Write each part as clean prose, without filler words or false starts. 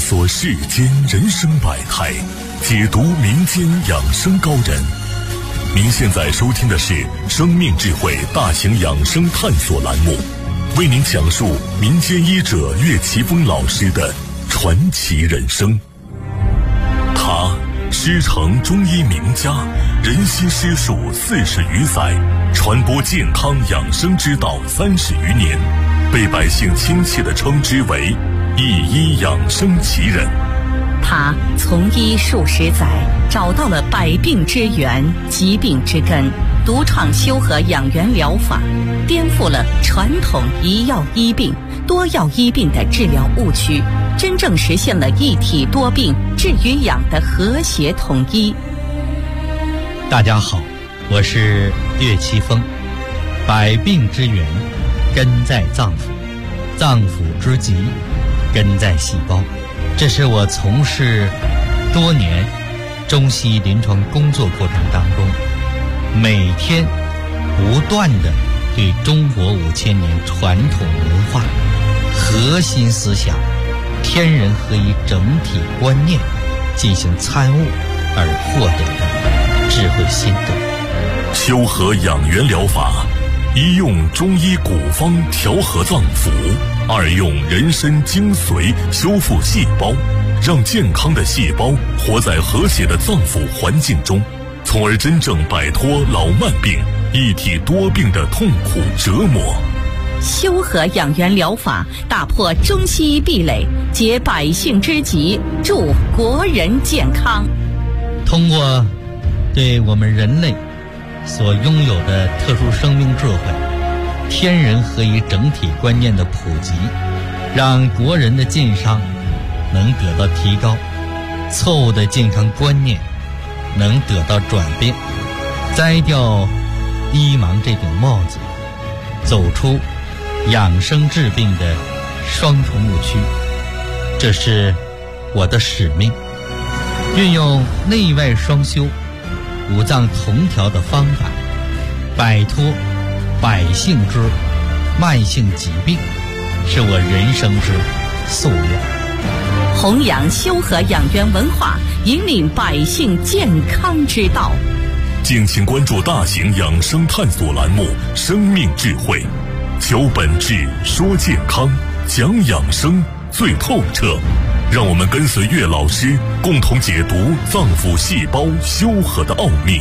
索世间人生百态，解读民间养生高人。您现在收听的是生命智慧大型养生探索栏目，为您讲述民间医者岳奇峰老师的传奇人生。他师承中医名家，人心师术40余载，传播健康养生之道30余年，被百姓亲切地称之为一医养生奇人。 他从医数十载，找到了百病之源、疾病之根，独创修和养元疗法，颠覆了传统一药医病、多药医病的治疗误区，真正实现了一体多病、治与养的和谐统一。 大家好，我是岳奇峰。百病之源根在脏腑，脏腑之疾根在细胞。这是我从事多年中西医临床工作过程当中，每天不断地对中国5000年传统文化核心思想天人合一整体观念进行参悟而获得的智慧心得。 修和养元疗法，一用中医古方调和脏腑，二用人参精髓修复细胞，让健康的细胞活在和谐的脏腑环境中，从而真正摆脱老慢病、一体多病的痛苦折磨。 修和养元疗法打破中西医壁垒，解百姓之急，助国人健康。 通过对我们人类所拥有的特殊生命智慧、天人合一整体观念的普及，让国人的健康能得到提高，错误的健康观念能得到转变，摘掉医盲这顶帽子，走出养生治病的双重误区。这是我的使命，运用内外双修、五脏同调的方法，摆脱百姓之慢性疾病，是我人生之夙愿。 弘扬修和养元文化，引领百姓健康之道。 敬请关注大型养生探索栏目《生命智慧》，求本质，说健康，讲养生最透彻。让我们跟随岳老师，共同解读脏腑细胞修和的奥秘。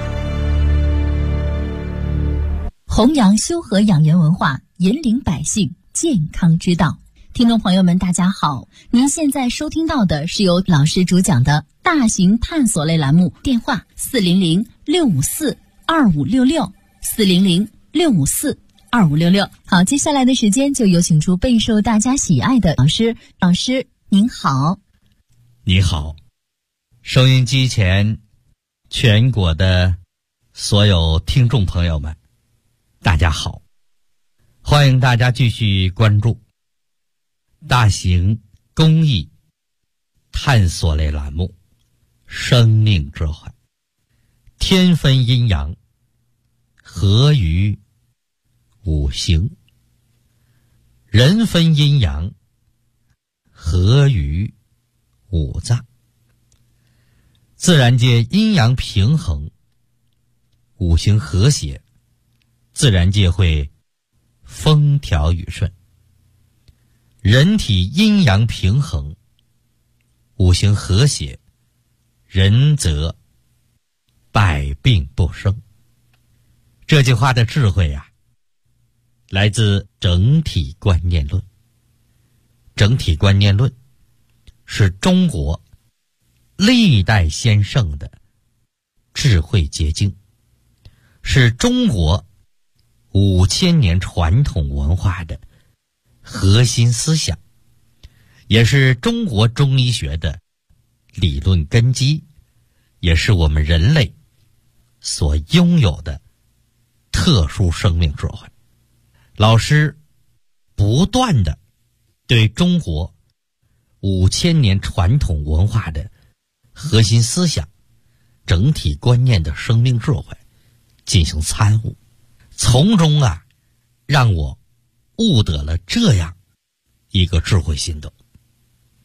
弘扬修和养元文化，引领百姓健康之道。听众朋友们大家好，您现在收听到的是由老师主讲的大型探索类栏目，电话400-654-2566 400-654-2566。好，接下来的时间就有请出备受大家喜爱的老师。老师您好。 你好，收音机前全国的所有听众朋友们大家好，欢迎大家继续关注大型公益探索类栏目《生命智慧》。天分阴阳，合于五行；人分阴阳，合于五脏。自然界阴阳平衡，五行和谐，自然界会风调雨顺。人体阴阳平衡，五行和谐，人则百病不生。这句话的智慧啊，来自整体观念论。整体观念论是中国历代先圣的智慧结晶，是中国5000年传统文化的核心思想，也是中国中医学的理论根基，也是我们人类所拥有的特殊生命智慧。老师不断地对中国5000年传统文化的核心思想、整体观念的生命智慧进行参悟，从中让我悟得了这样一个智慧心得。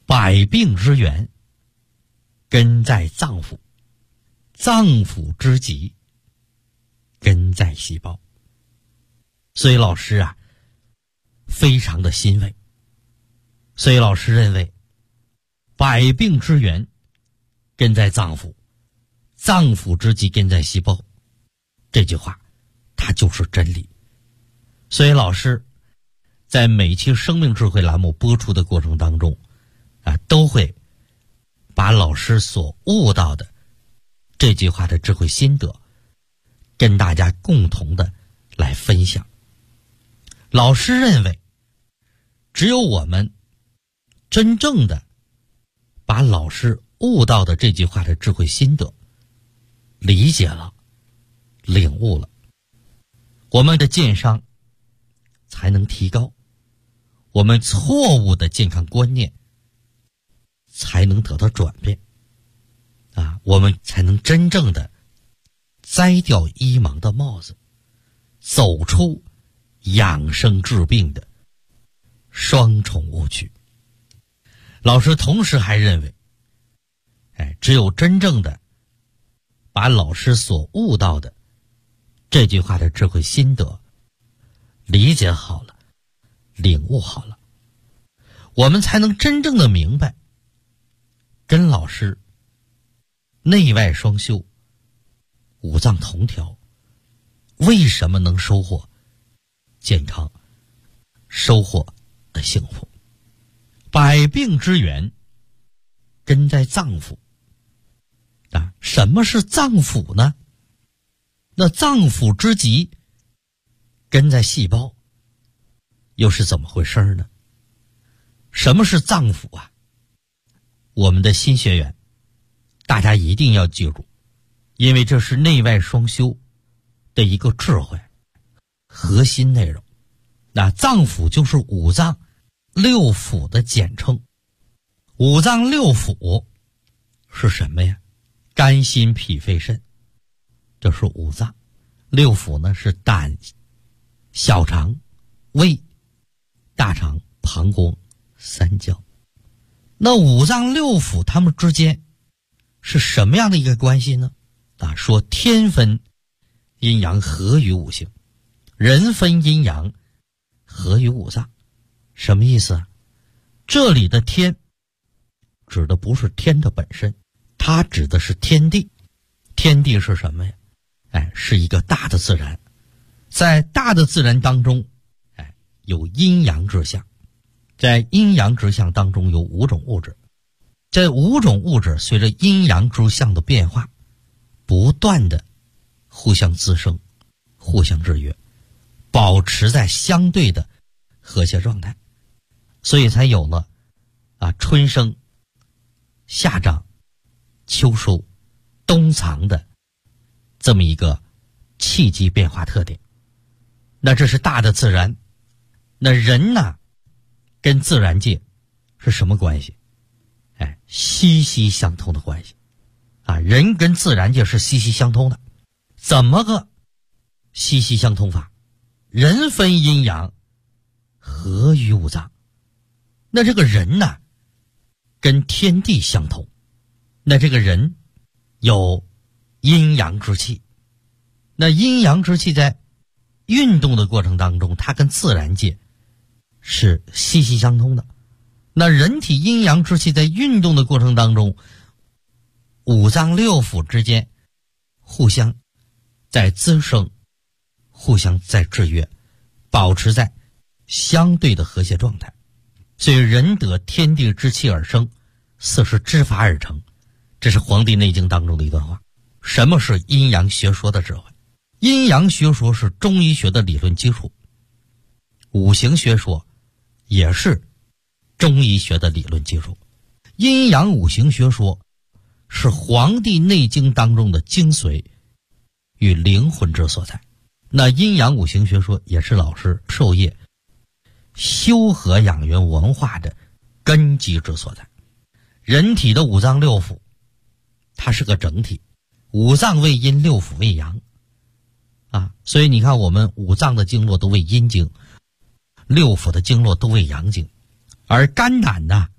百病之源根在脏腑，脏腑之疾根在细胞。所以老师啊非常的欣慰，所以老师认为百病之源根在脏腑，脏腑之疾根在细胞，这句话它就是真理。所以老师在每期生命智慧栏目播出的过程当中都会把老师所悟到的这句话的智慧心得跟大家共同的来分享。老师认为只有我们真正的把老师悟到的这句话的智慧心得理解了、领悟了，我们的健康才能提高，我们错误的健康观念才能得到转变我们才能真正的摘掉医盲的帽子，走出养生治病的双重误区。老师同时还认为只有真正的把老师所悟到的这句话的智慧心得理解好了、领悟好了，我们才能真正的明白跟老师内外双修、五脏同调为什么能收获健康、收获幸福。百病之源根在脏腑什么是脏腑呢？那脏腑之疾根在细胞，又是怎么回事呢？什么是脏腑我们的新学员大家一定要记住，因为这是内外双修的一个智慧核心内容。那脏腑就是五脏六腑的简称。五脏六腑是什么呀？肝心脾肺肾，这是五脏。六腑呢是胆、小肠、胃、大肠、膀胱、三焦。那五脏六腑它们之间是什么样的一个关系呢？说天分阴阳合于五行，人分阴阳合于五脏。什么意思这里的天指的不是天的本身，它指的是天地。天地是什么呀？是一个大的自然。在大的自然当中有阴阳之象，在阴阳之象当中有五种物质，这五种物质随着阴阳之象的变化不断的互相滋生、互相制约，保持在相对的和谐状态，所以才有了春生、夏长、秋收、冬藏的这么一个气机变化特点。那这是大的自然。那人呢跟自然界是什么关系？息息相通的关系人跟自然界是息息相通的。怎么个息息相通法？人分阴阳合于五脏。那这个人呢跟天地相同，那这个人有阴阳之气。那阴阳之气在运动的过程当中，它跟自然界是息息相通的。那人体阴阳之气在运动的过程当中，五脏六腑之间互相在滋生，互相在制约，保持在相对的和谐状态。所以人得天地之气而生，四时之法而成，这是《黄帝内经》当中的一段话。什么是阴阳学说的智慧？阴阳学说是中医学的理论基础，五行学说也是中医学的理论基础。阴阳五行学说是《黄帝内经》当中的精髓与灵魂之所在。那阴阳五行学说也是老师授业修和养元文化的根基之所在。人体的五脏六腑它是个整体，五脏为阴，六腑为阳所以你看我们五脏的经络都为阴经，六腑的经络都为阳经。而肝胆呢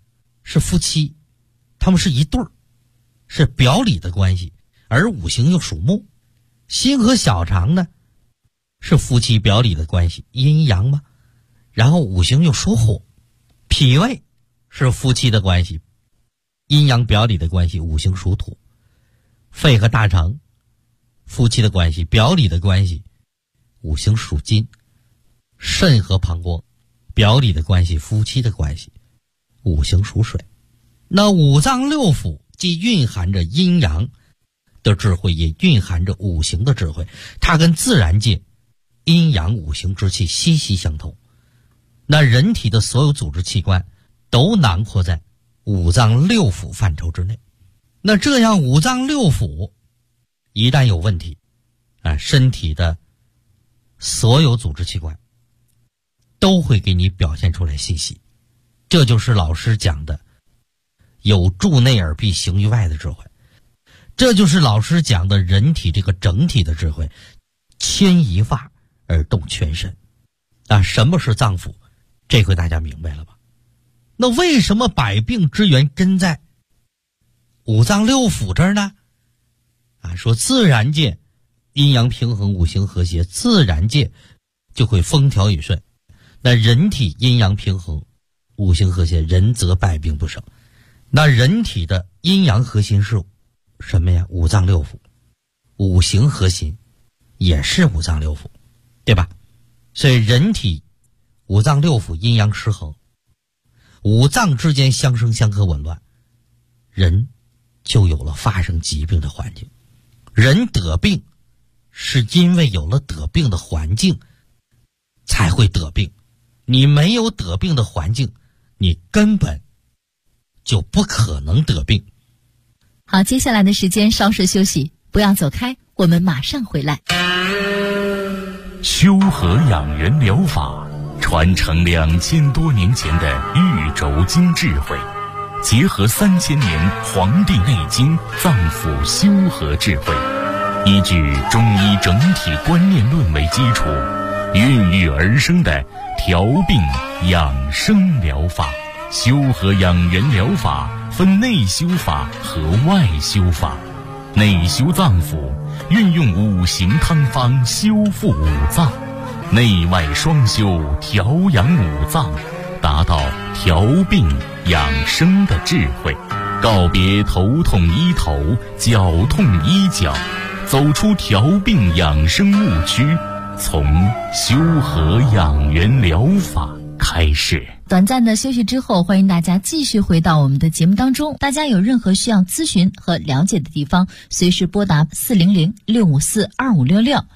是夫妻，他们是一对儿，是表里的关系，而五行又属木。心和小肠呢是夫妻表里的关系，阴阳嘛，然后五行又属火。脾胃是夫妻的关系，阴阳表里的关系，五行属土。肺和大肠夫妻的关系，表里的关系，五行属金。肾和膀胱表里的关系，夫妻的关系，五行属水。那五脏六腑既蕴含着阴阳的智慧，也蕴含着五行的智慧，它跟自然界阴阳五行之气息息相通。那人体的所有组织器官都囊括在五脏六腑范畴之内。那这样五脏六腑一旦有问题，身体的所有组织器官都会给你表现出来信息。这就是老师讲的有助内而必行于外的智慧，这就是老师讲的人体这个整体的智慧，牵一发而动全身。什么是脏腑？这回大家明白了吧？那为什么百病之源真在五脏六腑这儿呢？说自然界阴阳平衡，五行和谐，自然界就会风调雨顺。那人体阴阳平衡，五行和谐，人则百病不生。那人体的阴阳核心是什么呀？五脏六腑。五行核心也是五脏六腑，对吧？所以人体五脏六腑阴阳失衡，五脏之间相生相克紊乱，人就有了发生疾病的环境。人得病是因为有了得病的环境才会得病，你没有得病的环境，你根本就不可能得病。 好，接下来的时间稍事休息，不要走开，我们马上回来。 修和养元疗法传承2000多年前的玉轴经智慧，结合3000年《黄帝内经》脏腑修和智慧，依据中医整体观念论为基础，孕育而生的调病养生疗法。修和养元疗法分内修法和外修法。内修脏腑，运用五行汤方修复五脏，内外双修调养五脏，达到调病养生的智慧。告别头痛医头，脚痛医脚，走出调病养生误区，从修和养元疗法开始。 短暂的休息之后，欢迎大家继续回到我们的节目当中。大家有任何需要咨询和了解的地方，随时拨打400-654-2566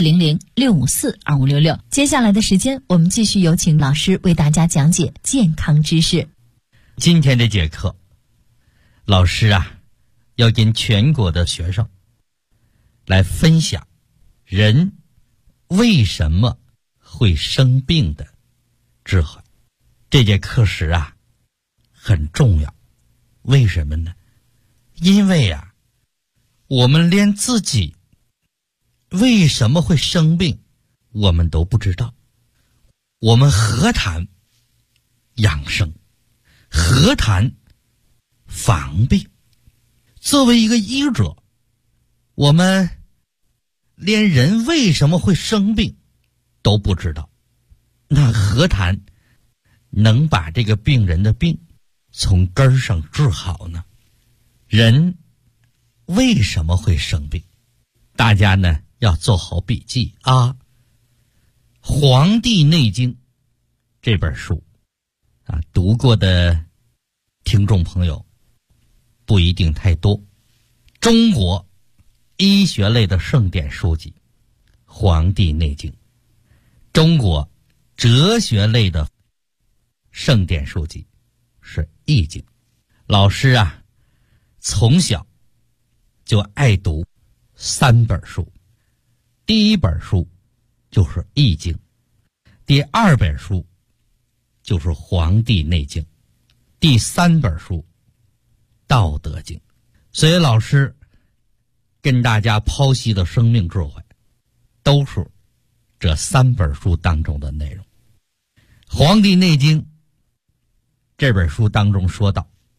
400-654-2566。接下来的时间，我们继续有请老师为大家讲解健康知识。 今天这节课，老师要跟全国的学生来分享人为什么会生病的智慧。这节课时很重要，为什么呢？因为我们连自己为什么会生病我们都不知道，我们何谈养生，何谈防病？作为一个医者，我们连人为什么会生病都不知道，那何谈能把这个病人的病从根儿上治好呢？人为什么会生病？大家呢要做好笔记《黄帝内经》这本书读过的听众朋友不一定太多。中国医学类的圣典书籍《黄帝内经》，中国哲学类的圣典书籍是《易经》。老师从小就爱读3本书，第一本书就是《易经》，第2本书就是《黄帝内经》，第3本书《道德经》。所以老师跟大家剖析的生命智慧都是这3本书当中的内容。《黄帝内经》这本书当中说到，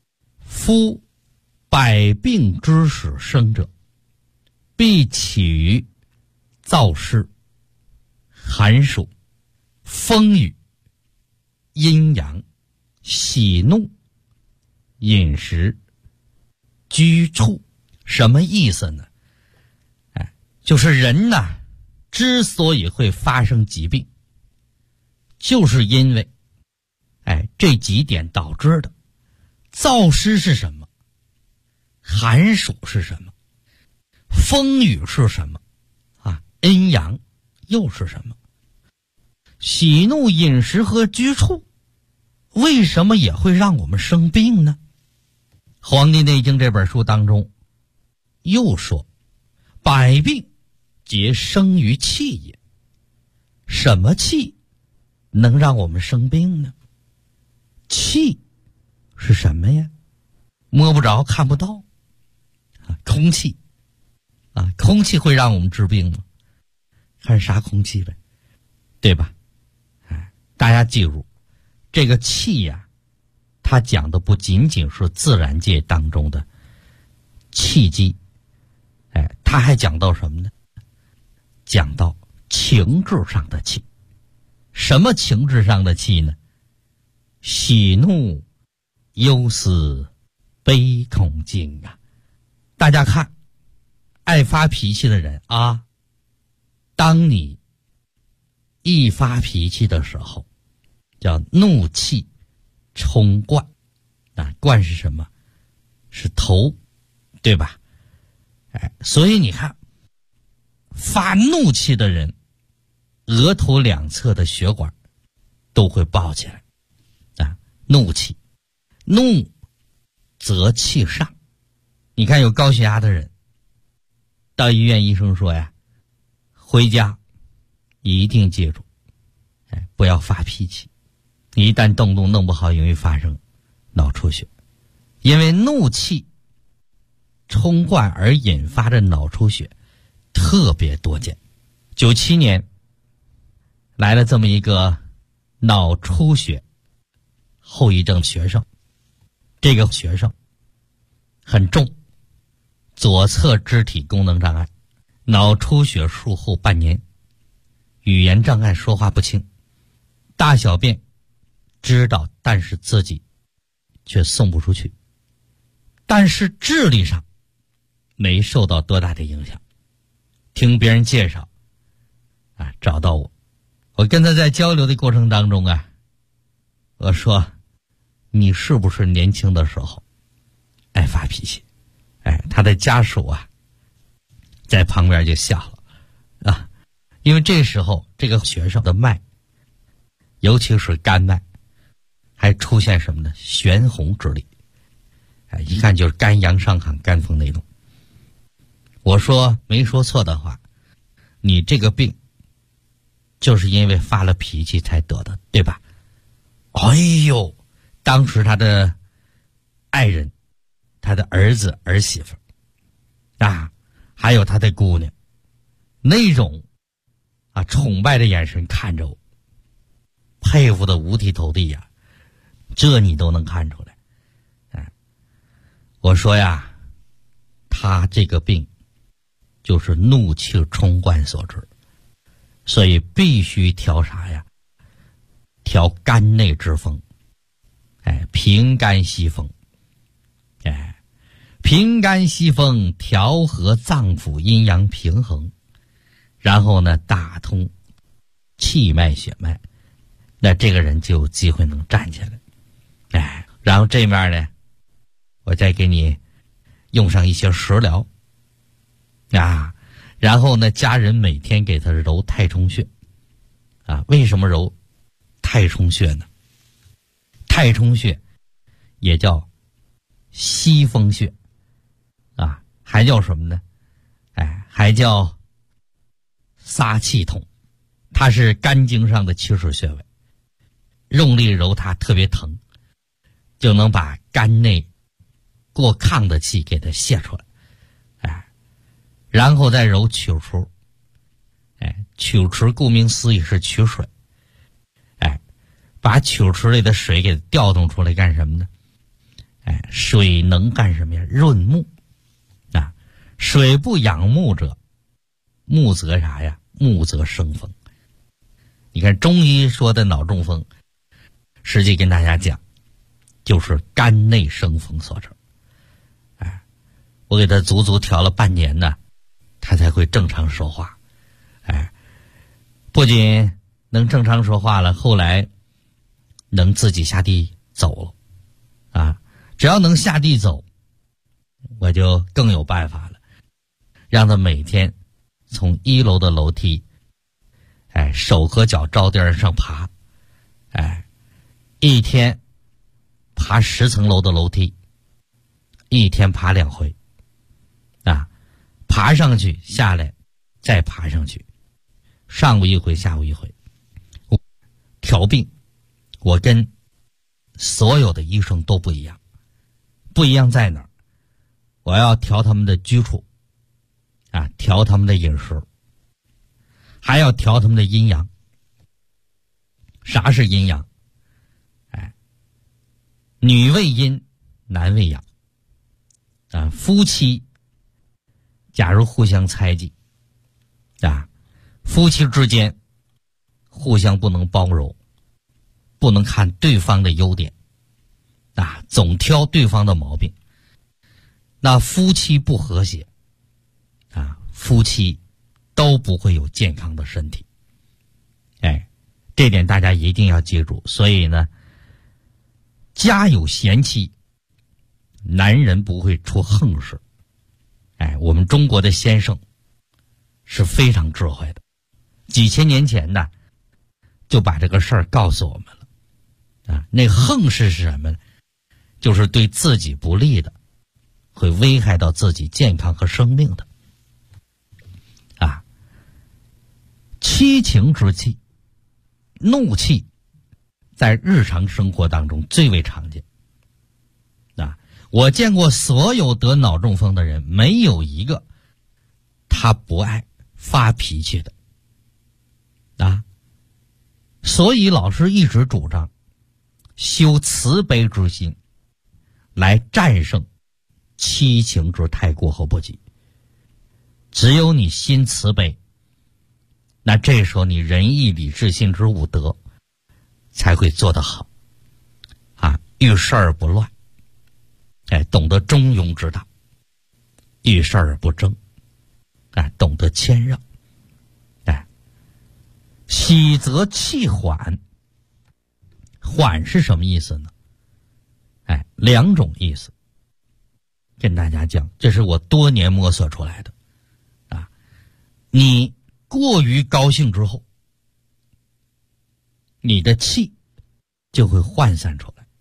夫百病之始生者，必起于燥湿、寒暑、风雨、阴阳、喜怒、饮食、居处。什么意思呢？就是人呐，之所以会发生疾病，就是因为这几点导致的。燥湿是什么？寒暑是什么？风雨是什么？阴阳又是什么？喜怒饮食和居处为什么也会让我们生病呢？《黄帝内经》这本书当中又说，百病皆生于气也。什么气能让我们生病呢？气是什么呀？摸不着看不到空气空气会让我们治病吗？看啥空气呗，对吧？大家记住，这个气呀，它讲的不仅仅是自然界当中的气机，它还讲到什么呢？讲到情志上的气。什么情志上的气呢？喜怒忧思悲恐惊大家看，爱发脾气的人当你一发脾气的时候，叫怒气冲冠冠是什么？是头，对吧？所以你看，发怒气的人，额头两侧的血管都会爆起来怒气。怒则气上。你看有高血压的人到医院，医生说回家一定记住不要发脾气，你一旦动怒弄不好容易发生脑出血。因为怒气冲冠而引发的脑出血特别多见。97年来了这么一个脑出血后遗症学生，这个学生很重，左侧肢体功能障碍，脑出血术后半年，语言障碍，说话不清，大小便知道，但是自己却送不出去，但是智力上没受到多大的影响。听别人介绍找到我跟他在交流的过程当中我说你是不是年轻的时候爱发脾气？他的家属在旁边就笑了因为这时候这个学生的脉，尤其是肝脉，还出现什么呢？悬红之力，一看就是肝阳上亢，肝风内动。我说没说错的话，你这个病就是因为发了脾气才得的，对吧？哎呦，当时他的爱人，他的儿子儿媳妇还有他的姑娘，那种崇拜的眼神看着我，佩服的五体投地这你都能看出来。我说他这个病就是怒气冲冠所致，所以必须调啥呀？调肝内之风，平肝息风，平肝息风，调和脏腑阴阳平衡，然后呢打通气脉血脉，那这个人就有机会能站起来。然后这面呢，我再给你用上一些食疗然后呢家人每天给他揉太冲穴为什么揉太冲穴呢？太冲穴也叫息风穴还叫什么呢？还叫撒气筒，它是肝经上的起始穴位，用力揉它特别疼，就能把肝内过亢的气给它泄出来。然后再揉曲池，曲池顾名思义是取水，把曲池里的水给调动出来干什么呢？ 水能干什么呀？润木啊，水不养木者，木则啥呀？木则生风。你看中医说的脑中风，实际跟大家讲，就是肝内生风所致。我给他足足调了半年呢，他才会正常说话。不仅能正常说话了，后来能自己下地走了。只要能下地走，我就更有办法了，让他每天从1楼的楼梯，手和脚着地上爬，一天爬10层楼的楼梯，一天爬2回，爬上去下来，再爬上去，上午1回，下午1回。调病，我跟所有的医生都不一样，不一样在哪儿？我要调他们的居处，调他们的饮食，还要调他们的阴阳。啥是阴阳？女为阴，男为阳。夫妻假如互相猜忌，夫妻之间互相不能包容，不能看对方的优点，总挑对方的毛病，那夫妻不和谐，夫妻都不会有健康的身体。这点大家一定要记住。所以呢，家有贤妻，男人不会出横事。我们中国的先生是非常智慧的，几千年前呢就把这个事儿告诉我们了。那横事是什么呢？就是对自己不利的，会危害到自己健康和生命的。七情之气，怒气在日常生活当中最为常见。我见过所有得脑中风的人，没有一个他不爱发脾气的。所以老师一直主张修慈悲之心，来战胜七情之太过和不及。只有你心慈悲，那这时候你仁义礼智信之五德才会做得好。遇事而不乱，懂得中庸之道；遇事而不争，懂得谦让。喜则气缓，缓是什么意思呢？2种意思，跟大家讲，这是我多年摸索出来的。你过于高兴之后，你的气就会涣散出来。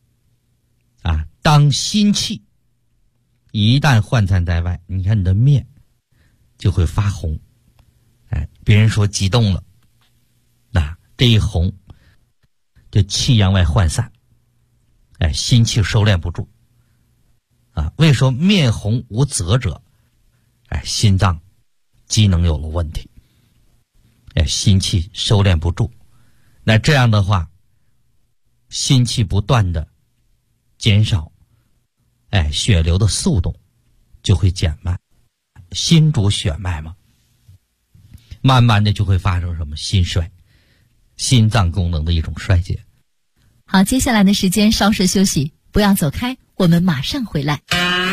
当心气一旦涣散在外，你看你的面就会发红。别人说激动了，这一红就气阳外涣散，心气收敛不住。为说面红无泽者，心脏机能有了问题，心气收敛不住。那这样的话，心气不断的减少，血流的速度就会减慢。心主血脉嘛，慢慢的就会发生什么心衰，心脏功能的一种衰竭。 好，接下来的时间稍事休息，不要走开，我们马上回来。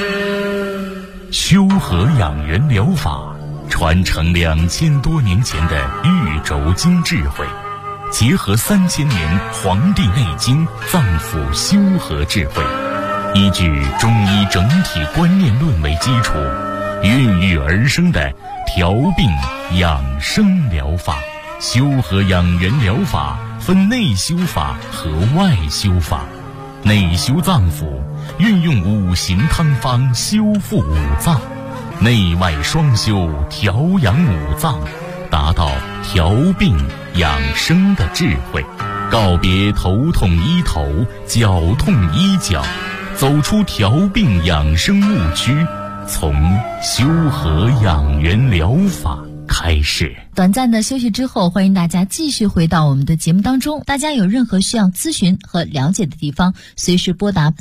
修和养元疗法传承2000多年前的玉轴经智慧，结合3000年《黄帝内经》脏腑修和智慧，依据中医整体观念论为基础，孕育而生的调病养生疗法。修和养元疗法分内修法和外修法。内修脏腑，运用5行汤方修复5脏；内外双修，调养5脏，达到调病养生的智慧。告别头痛医头，脚痛医脚，走出调病养生误区，从修和养元疗法开始。 短暂的休息之后，欢迎大家继续回到我们的节目当中。大家有任何需要咨询和了解的地方，随时拨打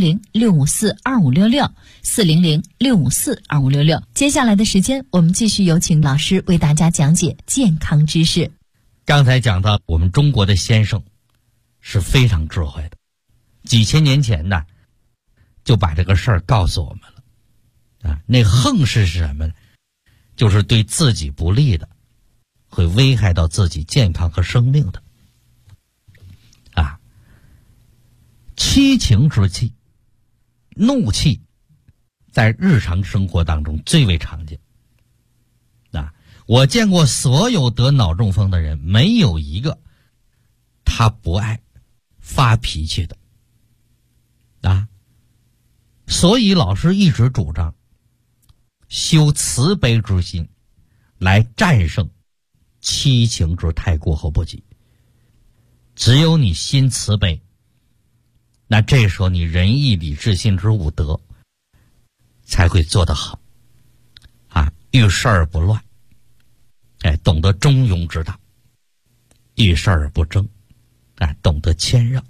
400-654-2566，400-654-2566。接下来的时间，我们继续有请老师为大家讲解健康知识。 刚才讲到我们中国的先生是非常智慧的，几千年前呢就把这个事儿告诉我们了啊。那横是什么呢？就是对自己不利的，会危害到自己健康和生命的啊。七情之气，怒气在日常生活当中最为常见啊。我见过所有得脑中风的人，没有一个他不爱发脾气的啊。所以老师一直主张修慈悲之心，来战胜七情之太过和不及。只有你心慈悲，那这时候你仁义礼智信之五德才会做得好啊。遇事而不乱，懂得中庸之道；遇事而不争，懂得谦让。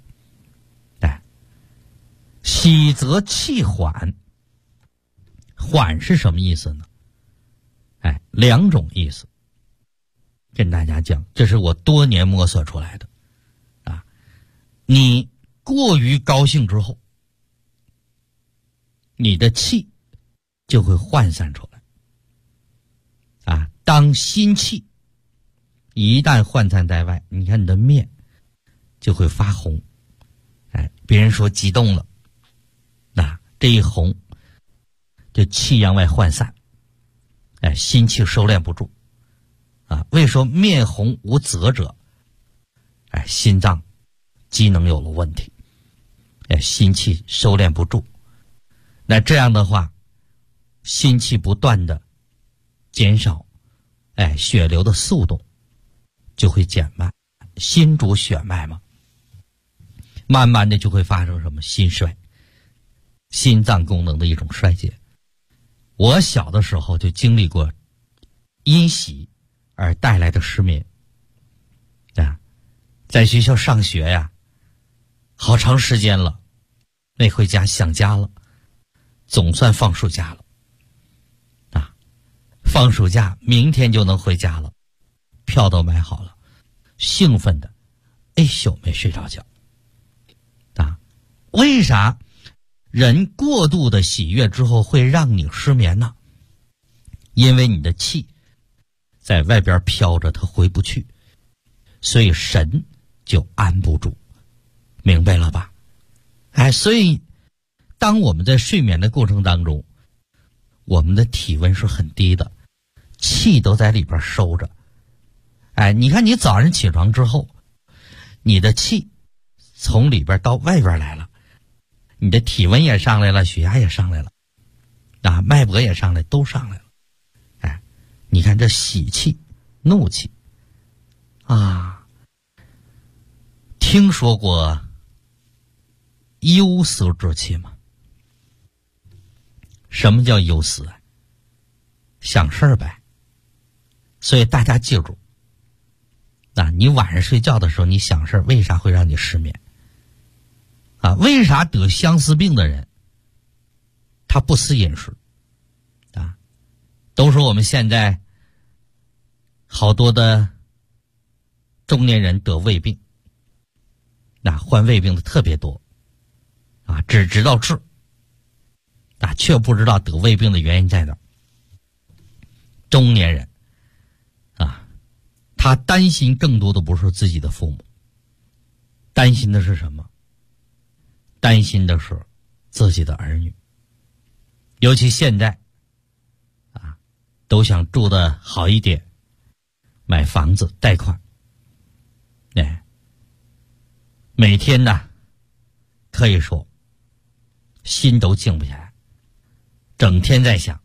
喜则气缓，缓是什么意思呢？两种意思，跟大家讲，这是我多年摸索出来的啊。你过于高兴之后，你的气就会涣散出来啊。当心气一旦涣散在外，你看你的面就会发红，别人说激动了，这一红就气阳外涣散，心气收敛不住啊。为说面红无泽者，心脏机能有了问题，心气收敛不住。那这样的话，心气不断的减少，血流的速度就会减慢。心主血脉嘛，慢慢的就会发生什么心衰，心脏功能的一种衰竭。我小的时候就经历过因喜而带来的失眠啊，在学校上学呀，好长时间了，没回家，想家了，总算放暑假了啊，放暑假明天就能回家了，票都买好了，兴奋的一宿没睡着觉啊。为啥人过度的喜悦之后会让你失眠呢？因为你的气在外边飘着，它回不去，所以神就安不住，明白了吧？所以当我们在睡眠的过程当中，我们的体温是很低的，气都在里边收着。你看你早上起床之后，你的气从里边到外边来了，你的体温也上来了，血压也上来了，脉搏也上来，都上来了。你看这喜气、怒气啊，听说过忧思之气吗？什么叫忧思啊？想事儿呗。所以大家记住，你晚上睡觉的时候你想事儿，为啥会让你失眠？为啥得相思病的人他不思饮食都说我们现在好多的中年人得胃病，患胃病的特别多只知道治却不知道得胃病的原因在哪儿。中年人他担心更多的不是自己的父母，担心的是什么？担心的是自己的儿女。尤其现在都想住得好一点，买房子贷款，每天可以说心都静不下来，整天在想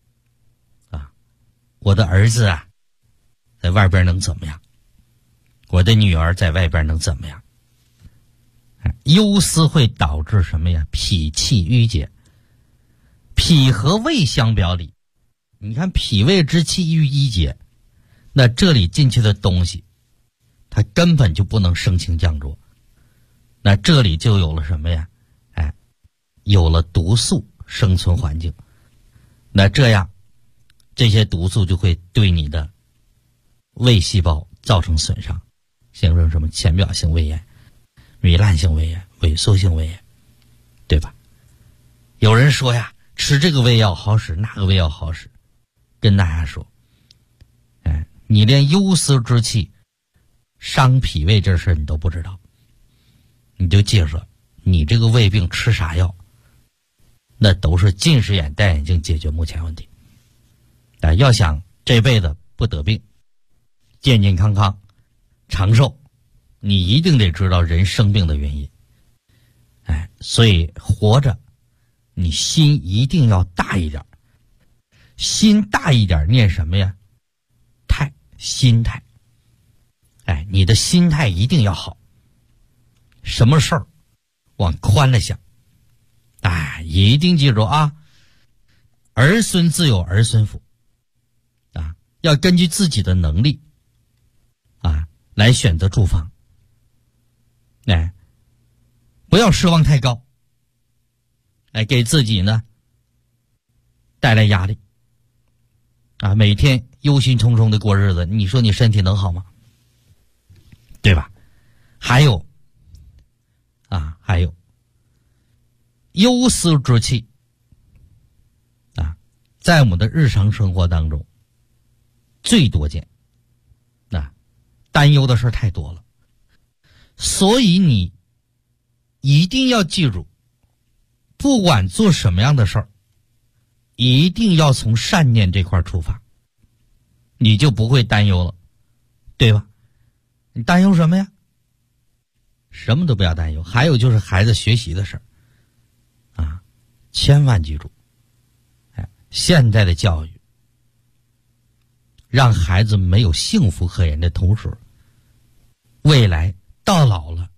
我的儿子在外边能怎么样，我的女儿在外边能怎么样。忧思会导致什么呀？脾气郁结。脾和胃相表里，你看脾胃之气郁一结， 那这里进去的东西它根本就不能升清降浊，那这里就有了什么呀？有了毒素生存环境，那这样这些毒素就会对你的胃细胞造成损伤，形成什么浅表性胃炎、糜烂性胃炎、萎缩性胃炎，对吧？有人说呀，吃这个胃药好使，那个胃药好使，跟大家说，你连忧思之气伤脾胃这事你都不知道，你就记住，你这个胃病吃啥药，那都是近视眼戴眼镜解决目前问题。要想这辈子不得病，健健康康长寿，你一定得知道人生病的原因。所以活着你心一定要大一点，心大一点念什么呀？心态。你的心态一定要好，什么事儿往宽了想。一定记住啊，儿孙自有儿孙福要根据自己的能力来选择住房。不要奢望太高，给自己呢带来压力每天忧心忡忡的过日子，你说你身体能好吗？对吧？还有忧思之气在我们的日常生活当中最多见。担忧的事太多了，所以你一定要记住，不管做什么样的事儿，一定要从善念这块出发，你就不会担忧了，对吧？你担忧什么呀？什么都不要担忧。还有就是孩子学习的事儿千万记住，现在的教育让孩子没有幸福可言的同时，未来到老了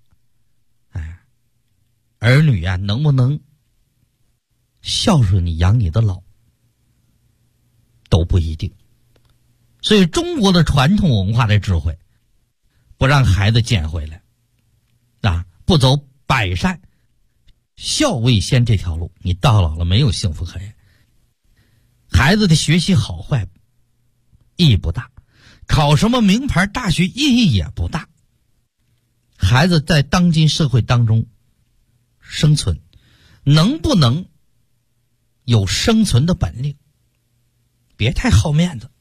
儿女能不能孝顺你养你的老都不一定。所以中国的传统文化的智慧，不让孩子捡回来不走百善孝为先这条路，你到老了没有幸福可言。孩子的学习好坏意义不大，考什么名牌大学意义也不大。孩子在当今社会当中生存，能不能有生存的本领，别太好面子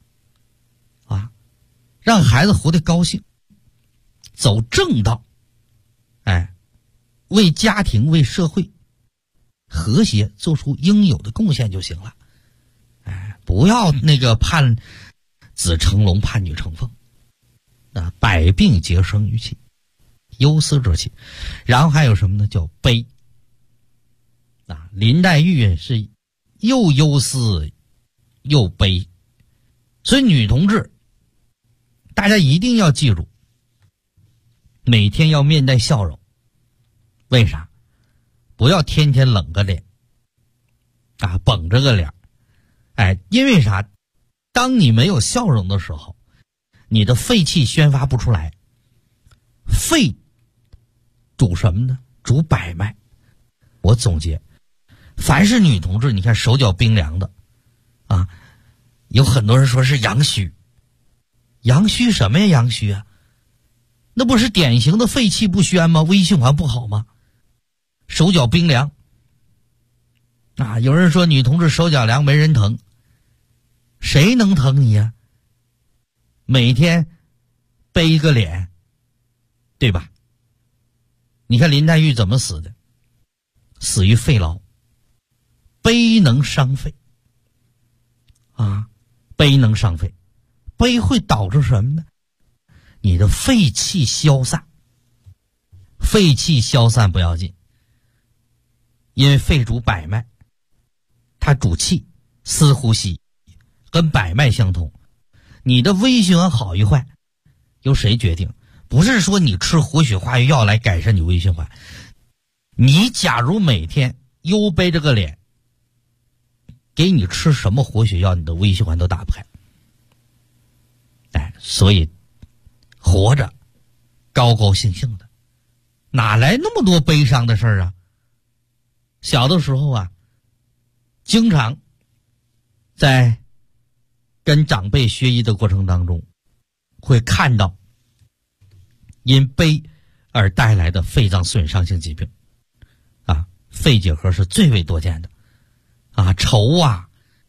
让孩子活得高兴，走正道，为家庭为社会和谐做出应有的贡献就行了。不要盼子成龙盼女成凤，百病皆生于气，忧思之气。然后还有什么呢？叫悲。林黛玉是又忧思又悲，所以女同志大家一定要记住，每天要面带笑容。为啥？不要天天冷个脸绷着个脸。因为啥？当你没有笑容的时候，你的肺气宣发不出来。肺主什么呢？主百脉。我总结，凡是女同志，你看手脚冰凉的有很多人说是阳虚。阳虚什么呀？阳虚那不是典型的肺气不宣吗？微循环不好吗？手脚冰凉有人说女同志手脚凉没人疼，谁能疼你呀？每天背一个脸，对吧？你看林黛玉怎么死的？死于肺痨。悲能伤肺悲能伤肺。悲会导致什么呢？你的肺气消散。肺气消散不要紧，因为肺主百脉，它主气，司呼吸，跟百脉相通。你的微循环好与坏由谁决定？不是说你吃活血化瘀药来改善你微循环。你假如每天又背着个脸，给你吃什么活血药，你的微循环都打不开。 所以活着高高兴兴的，哪来那么多悲伤的事儿啊？小的时候啊，经常在跟长辈学医的过程当中，会看到因悲而带来的肺脏损伤性疾病啊，肺结核是最为多见的啊。愁啊，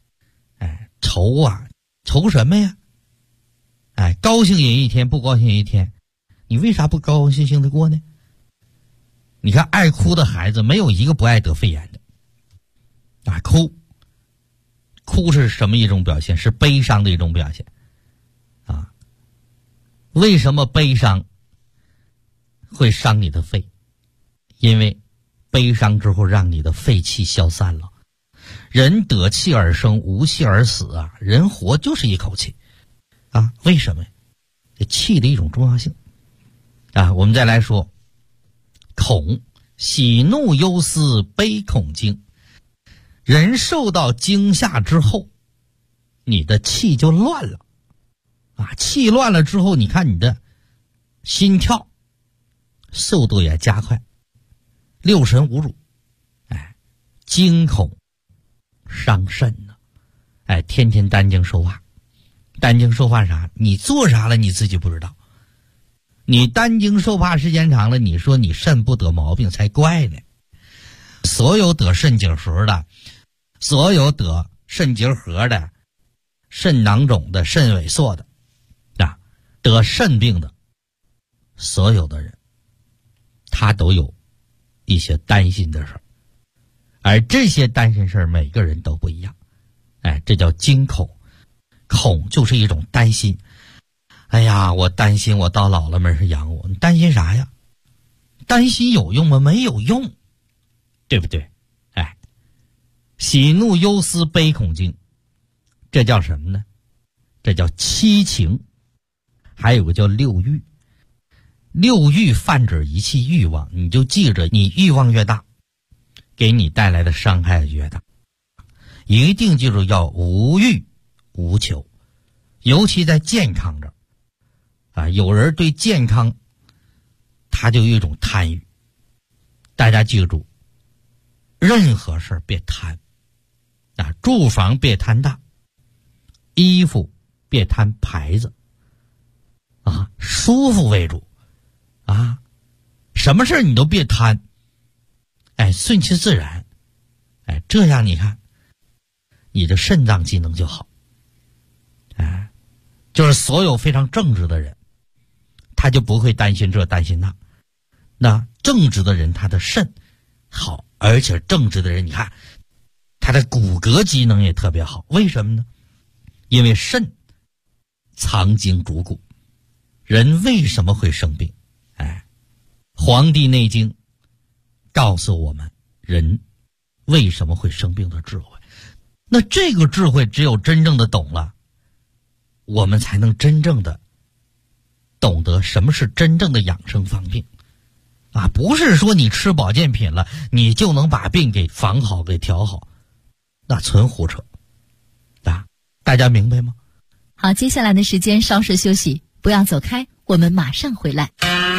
愁什么呀？高兴也一天，不高兴也一天，你为啥不高高兴兴的过呢？你看爱哭的孩子没有一个不爱得肺炎的啊。哭是什么一种表现？是悲伤的一种表现啊。为什么悲伤会伤你的肺？因为悲伤之后让你的肺气消散了。人得气而生，无气而死啊。人活就是一口气啊。为什么？这气的一种重要性啊。我们再来说恐，喜怒忧思悲恐惊。人受到惊吓之后，你的气就乱了啊。气乱了之后，你看你的心跳速度也加快，六神无主，惊恐伤肾呢。天天担惊受怕。担惊受怕啥？你做啥了你自己不知道。你担惊受怕时间长了，你说你肾不得毛病才怪呢。所有得肾结核的，所有得肾结核的，肾囊肿的，肾萎缩的啊，得肾病的所有的人，他都有一些担心的事儿，而这些担心事儿每个人都不一样。这叫惊恐。恐就是一种担心。哎呀，我担心我到老了没人养我。你担心啥呀？担心有用吗？没有用，对不对？喜怒忧思悲恐惊，这叫什么呢？这叫七情。还有个叫六欲。六欲泛指一切欲望，你就记着，你欲望越大，给你带来的伤害越大。一定记住要无欲无求，尤其在健康这儿有人对健康他就有一种贪欲。大家记住，任何事儿别贪住房别贪大，衣服别贪牌子舒服为主什么事儿你都别贪，顺其自然，这样你看你的肾脏机能就好。就是所有非常正直的人，他就不会担心这担心那。那正直的人他的肾好，而且正直的人你看他的骨骼机能也特别好。为什么呢？因为肾藏精主骨。人为什么会生病？黄帝内经告诉我们人为什么会生病的智慧。那这个智慧只有真正的懂了，我们才能真正的懂得什么是真正的养生防病不是说你吃保健品了你就能把病给防好给调好，那纯胡扯大家明白吗？ 好，接下来的时间稍事休息，不要走开，我们马上回来。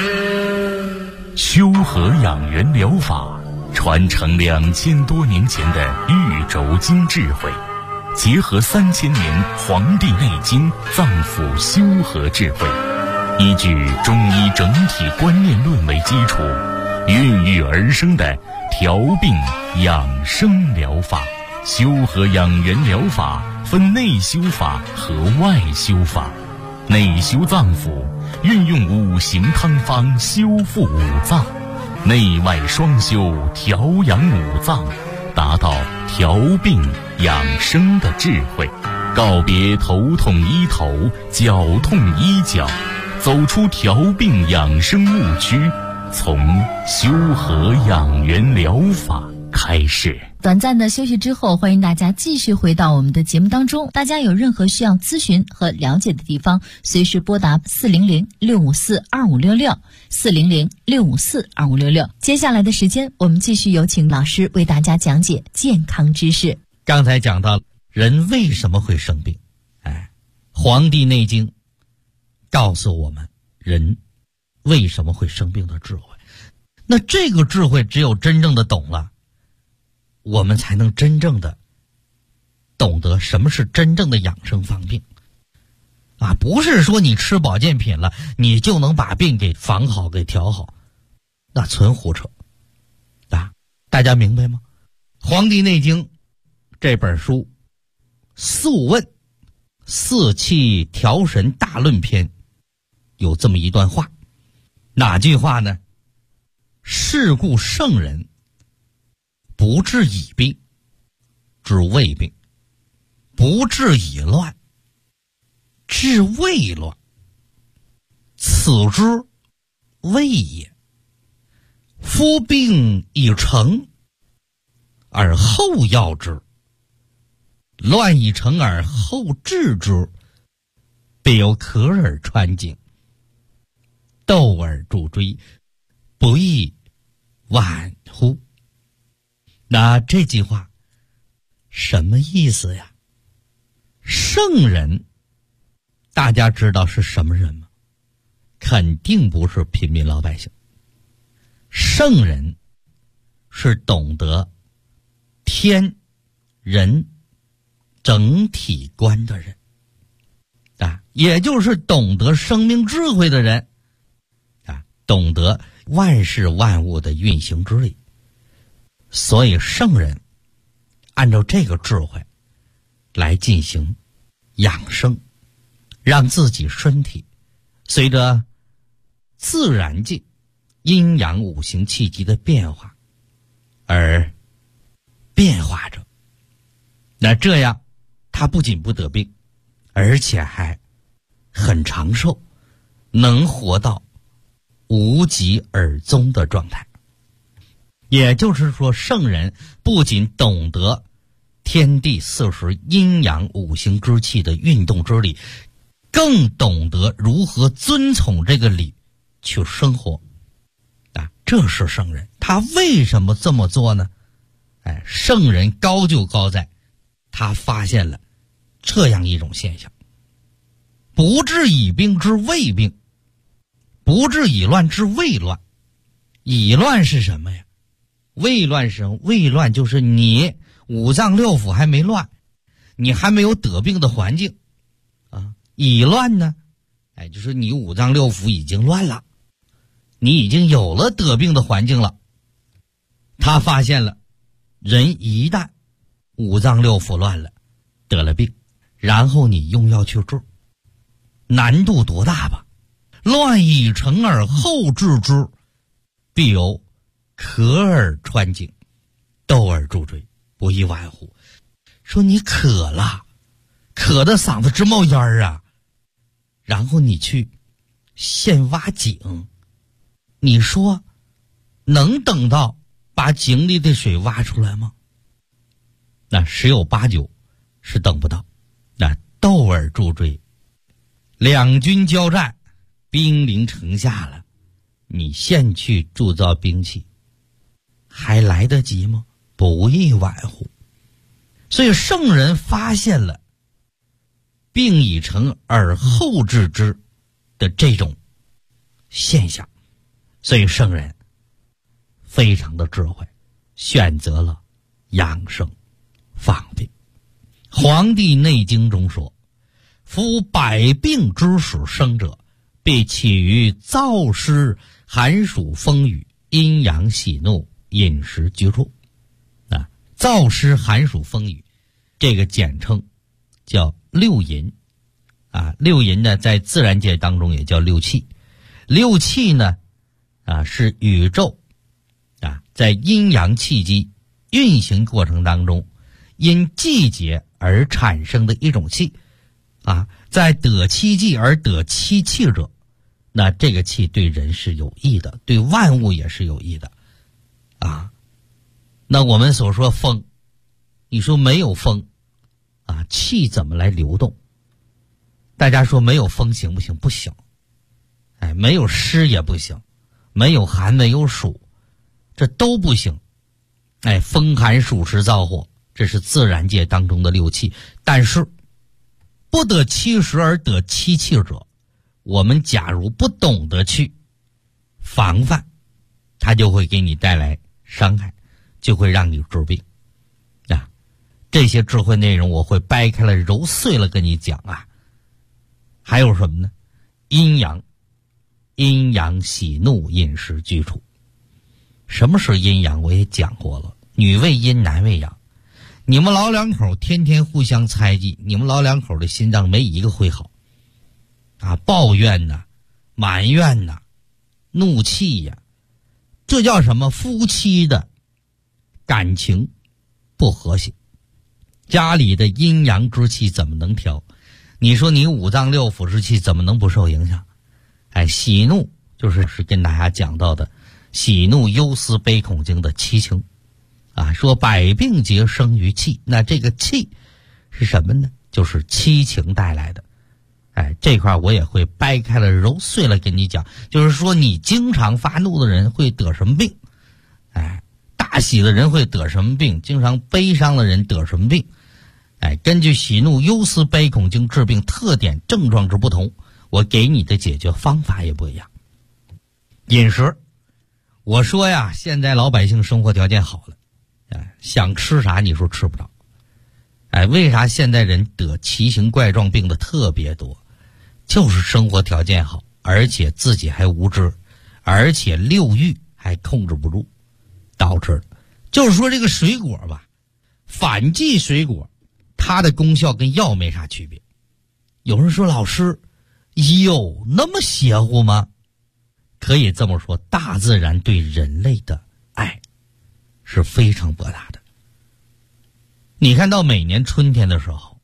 修和养元疗法传承2000多年前的玉轴经智慧，结合3000年《黄帝内经》脏腑修和智慧，依据中医整体观念论为基础，孕育而生的调病养生疗法。修和养元疗法分内修法和外修法。内修脏腑，运用5行汤方修复五脏，内外双修调养五脏，达到调病养生的智慧。告别头痛医头，脚痛医脚，走出调病养生误区，从修和养元疗法开始。 短暂的休息之后，欢迎大家继续回到我们的节目当中。大家有任何需要咨询和了解的地方，随时拨打400-654-2566 400-654-2566。接下来的时间，我们继续有请老师为大家讲解健康知识。 刚才讲到人为什么会生病，黄帝内经告诉我们人为什么会生病的智慧。那这个智慧只有真正的懂了，我们才能真正的懂得什么是真正的养生防病啊！不是说你吃保健品了你就能把病给防好给调好，那纯胡扯啊！大家明白吗？《黄帝内经》这本书素问四气调神大论篇有这么一段话，哪句话呢？是故圣人不治已病，治未病；不治已乱，治未乱。此之谓也。夫病已成而后药之，乱已成而后治之，必有咳而穿颈，窦而助椎，不亦晚乎？那这句话什么意思呀？圣人大家知道是什么人吗？肯定不是平民老百姓。圣人是懂得天人整体观的人啊，也就是懂得生命智慧的人啊，懂得万事万物的运行之理。所以圣人按照这个智慧来进行养生，让自己身体随着自然界阴阳五行气机的变化而变化着。那这样他不仅不得病，而且还很长寿，能活到无疾而终的状态。也就是说，圣人不仅懂得天地四时阴阳五行之气的运动之理，更懂得如何遵从这个理去生活啊，这是圣人。他为什么这么做呢？圣人高就高在他发现了这样一种现象：不治已病之未病，不治已乱之未乱。已乱是什么呀？未乱是什么？未乱就是你五脏六腑还没乱，你还没有得病的环境啊。已乱呢，就是你五脏六腑已经乱了，你已经有了得病的环境了。他发现了，人一旦五脏六腑乱了，得了病，然后你用药去治，难度多大吧？乱已成而后治之，必有咳而穿颈，窦而助椎，不亦晚乎？说你渴了，渴的嗓子直冒烟啊，然后你去现挖井，你说能等到把井里的水挖出来吗？那十有八九是等不到。那窦而助椎，两军交战，兵临城下了，你现去铸造兵器还来得及吗？不亦晚乎？所以圣人发现了病已成而后治之的这种现象，所以圣人非常的智慧，选择了养生防病。《黄帝内经》中说，夫百病之始生者，必起于燥湿寒暑风雨阴阳喜怒饮食居住啊。燥湿寒暑风雨这个简称叫六淫啊。六淫呢在自然界当中也叫六气。六气呢是宇宙在阴阳气机运行过程当中因季节而产生的一种气在得其季而得其气者，那这个气对人是有益的，对万物也是有益的那我们所说风，你说没有风气怎么来流动？大家说没有风行不行？不行。没有湿也不行，没有寒没有暑，这都不行。风寒暑湿燥火，这是自然界当中的六气。但是不得其时而得其气者， 我们假如不懂得去防范，它就会给你带来伤害，就会让你治病啊。这些智慧内容我会掰开了揉碎了跟你讲啊。还有什么呢？阴阳喜怒饮食居处。什么是阴阳我也讲过了，女为阴男为阳。你们老两口天天互相猜忌，你们老两口的心脏没一个会好啊，抱怨呐，埋怨呐，怒气呀，这叫什么？夫妻的感情不和谐，家里的阴阳之气怎么能调？你说你五脏六腑之气怎么能不受影响？喜怒就是跟大家讲到的喜怒忧思悲恐惊的七情啊，说百病皆生于气，那这个气是什么呢？就是七情带来的。这块我也会掰开了揉碎了跟你讲，就是说你经常发怒的人会得什么病，大喜的人会得什么病，经常悲伤的人得什么病。根据喜怒忧思悲恐惊治病特点症状之不同，我给你的解决方法也不一样。饮食，我说呀，现在老百姓生活条件好了，想吃啥你说吃不着。为啥现在人得奇形怪状病的特别多？就是生活条件好，而且自己还无知，而且六欲还控制不住导致的。就是说这个水果吧，反季水果它的功效跟药没啥区别。有人说老师有那么邪乎吗？可以这么说，大自然对人类的爱是非常博大的。你看到每年春天的时候，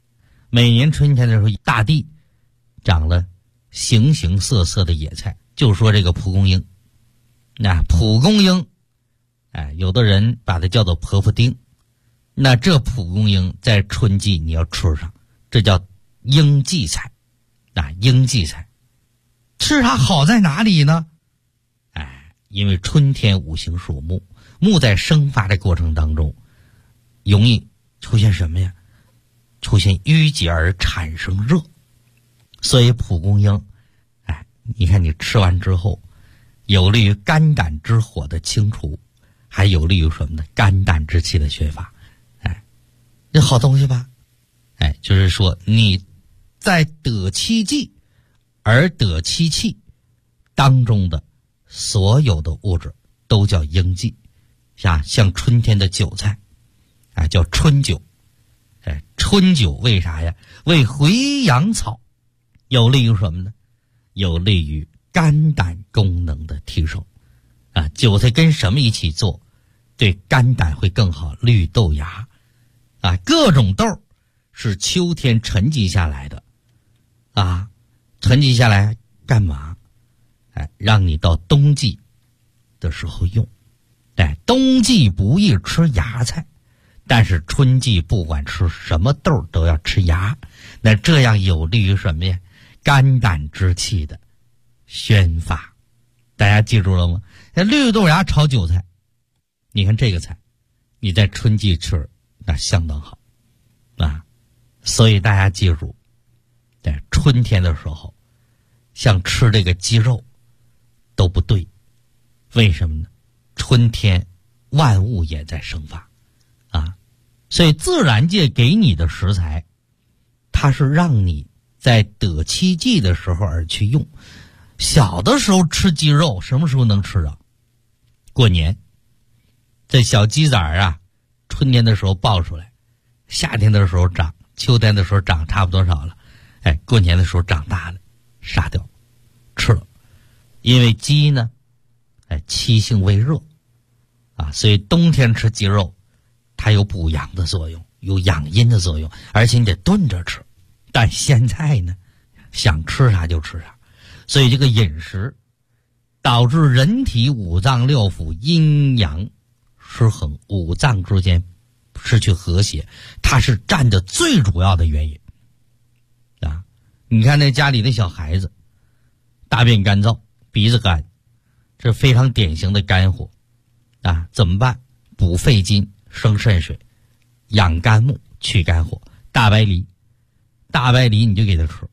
大地长了形形色色的野菜，就说这个蒲公英。那蒲公英有的人把它叫做婆婆丁，那这蒲公英在春季你要吃上，这叫应季菜。应季菜吃它好在哪里呢？因为春天五行属木，木在生发的过程当中容易出现什么呀？出现淤结而产生热。所以蒲公英你看你吃完之后有利于肝胆之火的清除，还有利于什么呢？肝胆之气的宣发。这好东西吧？就是说你在得七季而得七气当中的所有的物质都叫应季。像春天的韭菜叫春韭。春韭为啥呀？为回阳草，有利于什么呢？有利于肝胆功能的提升。韭菜跟什么一起做对肝胆会更好？绿豆芽各种豆是秋天沉积下来的沉积下来干嘛？让你到冬季的时候用。冬季不宜吃芽菜，但是春季不管吃什么豆都要吃芽，那这样有利于什么呀？肝胆之气的宣发。大家记住了吗？绿豆芽炒韭菜，你看这个菜你在春季吃那相当好所以大家记住，在春天的时候像吃这个鸡肉都不对。为什么呢？春天万物也在生发所以自然界给你的食材，它是让你在得七季的时候而去用。小的时候吃鸡肉什么时候能吃啊？过年。这小鸡崽春天的时候抱出来，夏天的时候长，秋天的时候长差不多少了，过年的时候长大了，杀掉吃了。因为鸡呢七性为热所以冬天吃鸡肉它有补阳的作用，有养阴的作用，而且你得炖着吃。但现在呢想吃啥就吃啥，所以这个饮食导致人体五脏六腑阴阳失衡，五脏之间失去和谐，它是占的最主要的原因你看那家里的小孩子大便干燥，鼻子干，这非常典型的肝火怎么办？补肺金，生肾水，养肝木，去肝火。大白梨你就给他吃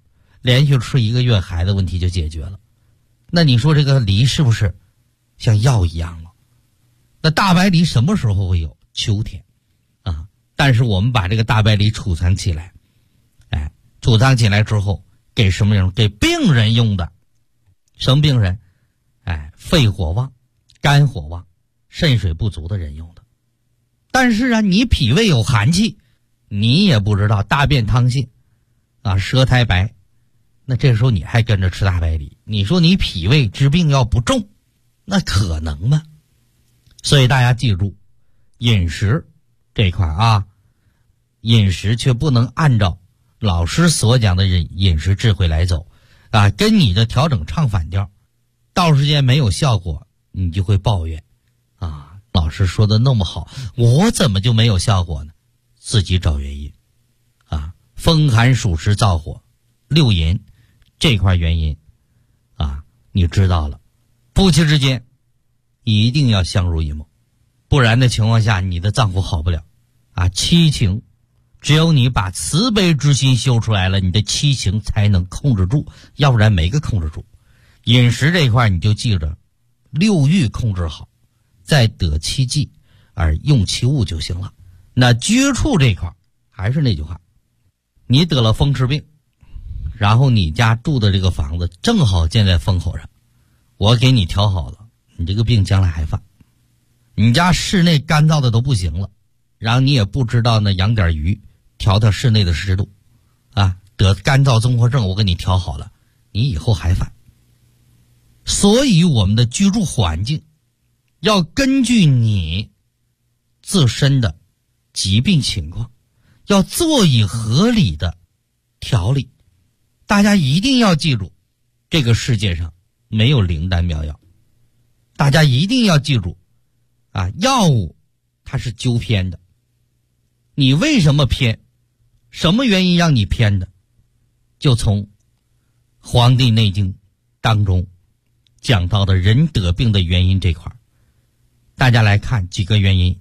连续吃1个月，孩子问题就解决了。那你说这个梨是不是像药一样了？那大白梨什么时候会有？秋天啊！但是我们把这个大白梨储藏起来，储藏起来之后给什么人？给病人用的。什么病人？肺火旺、肝火旺、肾水不足的人用的。但是啊，你脾胃有寒气，你也不知道，大便溏泻啊，舌苔白，那这时候你还跟着吃大白梨，你说你脾胃之病要不重，那可能吗？所以大家记住，饮食这块啊，饮食却不能按照老师所讲的饮食智慧来走啊，跟你的调整唱反调，到时间没有效果，你就会抱怨啊，老师说的那么好，我怎么就没有效果呢？自己找原因啊，风寒暑湿燥火六淫这块原因啊，你知道了，夫妻之间一定要相濡以沫，不然的情况下你的脏腑好不了啊。七情只有你把慈悲之心修出来了，你的七情才能控制住，要不然没个控制住。饮食这一块你就记着，六欲控制好，再得其剂而用其物就行了。那居处这块还是那句话，你得了风湿病，然后你家住的这个房子正好建在风口上，我给你调好了，你这个病将来还犯。你家室内干燥的都不行了，然后你也不知道呢，养点鱼调室内的湿度啊，得干燥综合症我给你调好了，你以后还犯。所以我们的居住环境要根据你自身的疾病情况，要做以合理的调理。大家一定要记住，这个世界上没有灵丹妙药，大家一定要记住啊，药物它是纠偏的。你为什么偏？什么原因让你偏的？就从《黄帝内经》当中讲到的人得病的原因这块，大家来看几个原因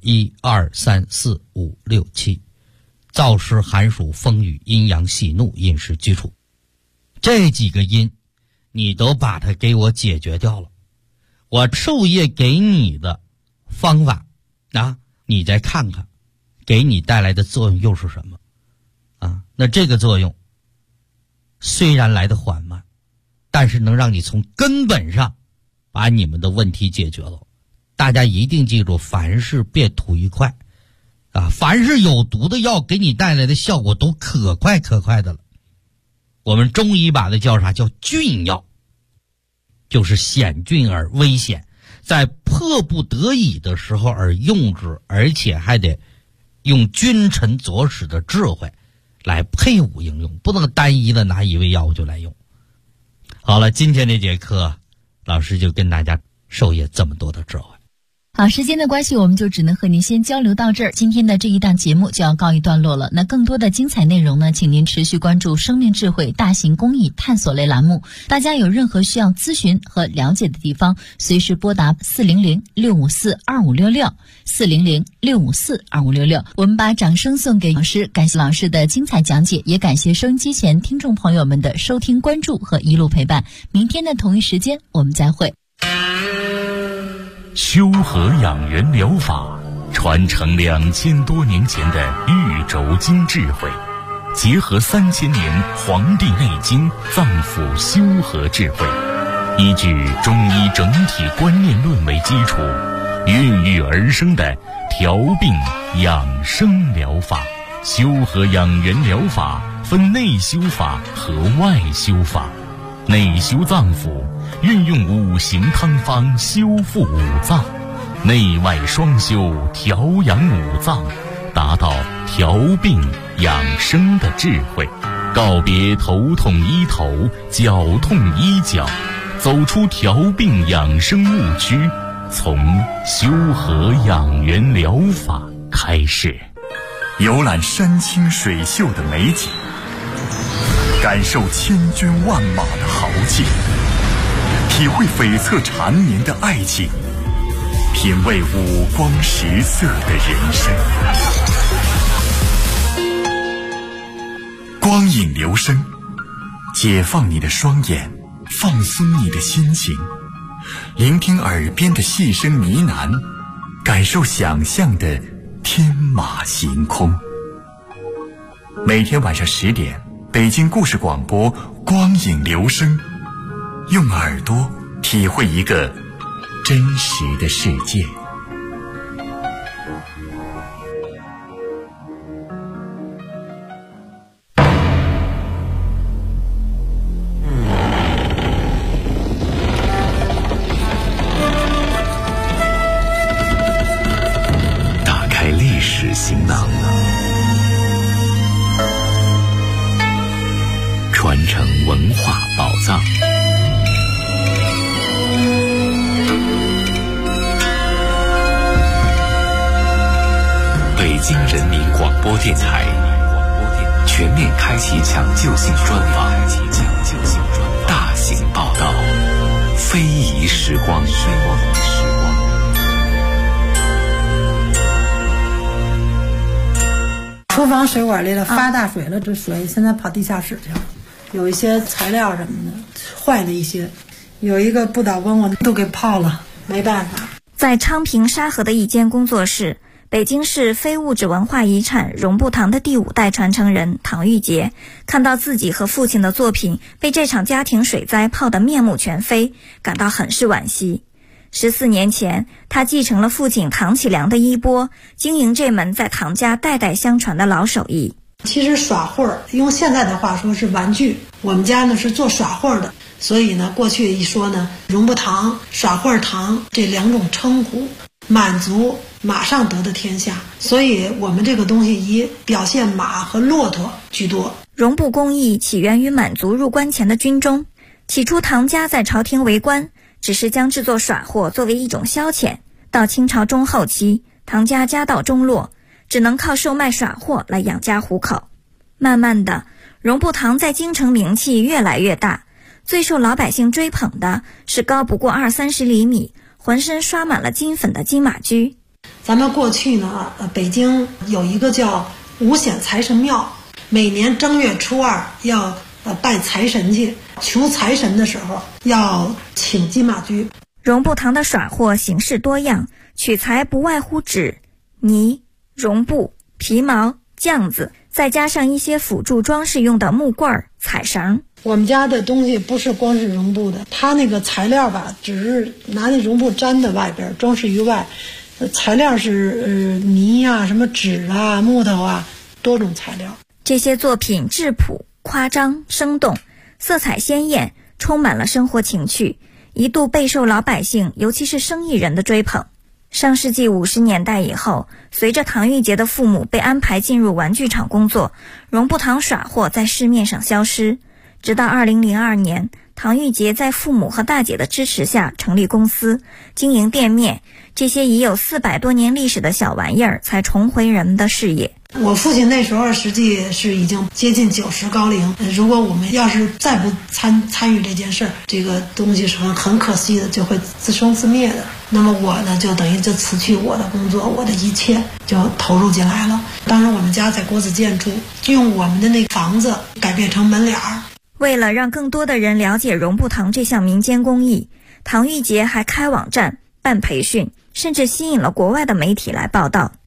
：1、2、3、4、5、6、7，燥湿寒暑风雨阴阳喜怒饮食居处，这几个因你都把它给我解决掉了。我授业给你的方法啊，你再看看给你带来的作用又是什么啊？那这个作用虽然来得缓慢，但是能让你从根本上把你们的问题解决了。大家一定记住，凡事别图愉快啊！凡是有毒的药给你带来的效果都可快可快的了。我们中医把它叫啥？叫峻药，就是险峻而危险，在迫不得已的时候而用之，而且还得用君臣佐使的智慧来配伍应用，不能单一的拿一味药物就来用。好了，今天这节课老师就跟大家授业这么多的智慧。 好，时间的关系，我们就只能和您先交流到这儿。今天的这一档节目就要告一段落了。那更多的精彩内容呢，请您持续关注生命智慧大型公益探索类栏目。大家有任何需要咨询和了解的地方，随时拨打400-654-2566 400-654-2566。我们把掌声送给老师，感谢老师的精彩讲解，也感谢收音机前听众朋友们的收听关注和一路陪伴。明天的同一时间我们再会。 修和养元疗法传承2000多年前的玉轴经智慧，结合3000年《黄帝内经》脏腑修和智慧，依据中医整体观念论为基础，孕育而生的调病养生疗法。修和养元疗法分内修法和外修法。内修脏腑，运用5行汤方修复5脏，内外双修调养5脏，达到调病养生的智慧。告别头痛医头，脚痛医脚，走出调病养生误区，从修和养元疗法开始。 游览山清水秀的美景，感受千军万马的豪气，体会悱恻缠绵的爱情，品味五光十色的人生。光影留声， 解放你的双眼，放松你的心情，聆听耳边的细声呢喃，感受想象的天马行空。每天晚上10点，北京故事广播光影留声，用耳朵体会一个真实的世界。打开历史行囊，传承文化宝藏。北京人民广播电台全面开启抢救性专访，大型报道，非遗时光。 厨房水管里了发大水了，这水现在跑地下室去了，有一些材料什么的坏的一些，有一个不倒翁我都给泡了，没办法。 在昌平沙河的一间工作室，北京市非物质文化遗产绒布堂的第5代传承人唐玉杰看到自己和父亲的作品被这场家庭水灾泡得面目全非，感到很是惋惜。14年前，他继承了父亲唐启良的衣钵，经营这门在唐家代代相传的老手艺。 其实耍会儿，用现在的话说是玩具，我们家呢是做耍会儿的，所以呢过去一说呢，绒布堂、耍会儿堂这2种称呼，满族马上得的天下，所以我们这个东西以表现马和骆驼居多。 绒布工艺起源于满族入关前的军中，起初唐家在朝廷为官，只是将制作耍货作为一种消遣。到清朝中后期，唐家家道中落，只能靠售卖耍货来养家糊口。慢慢的，绒布堂在京城名气越来越大，最受老百姓追捧的是高不过20-30厘米，浑身刷满了金粉的金马驹。 咱们过去呢，北京有一个叫五显财神庙，每年正月初2要拜财神去，求财神的时候要请金马驹。 绒布堂的耍货形式多样，取材不外乎纸、泥、绒布、皮毛、酱子，再加上一些辅助装饰用的木棍、彩绳。 我们家的东西不是光是绒布的，它那个材料吧，只是拿那绒布粘在外边，装饰于外。材料是泥啊、什么纸啊、木头啊，多种材料。 这些作品质朴、夸张、生动，色彩鲜艳，充满了生活情趣，一度备受老百姓，尤其是生意人的追捧。上世纪50年代以后，随着唐玉杰的父母被安排进入玩具厂工作，绒布堂耍货在市面上消失。直到2002年，唐玉杰在父母和大姐的支持下成立公司，经营店面，这些已有400多年历史的小玩意儿才重回人们的视野。 我父亲那时候实际是已经接近90高龄，如果我们要是再不参与这件事儿，这个东西是很可惜的，就会自生自灭的。那么我呢，就等于就辞去我的工作，我的一切就投入进来了。当时我们家在国子监住，用我们的那个房子改变成门脸儿。 为了让更多的人了解绒布堂这项民间工艺，唐玉杰还开网站、办培训，甚至吸引了国外的媒体来报道。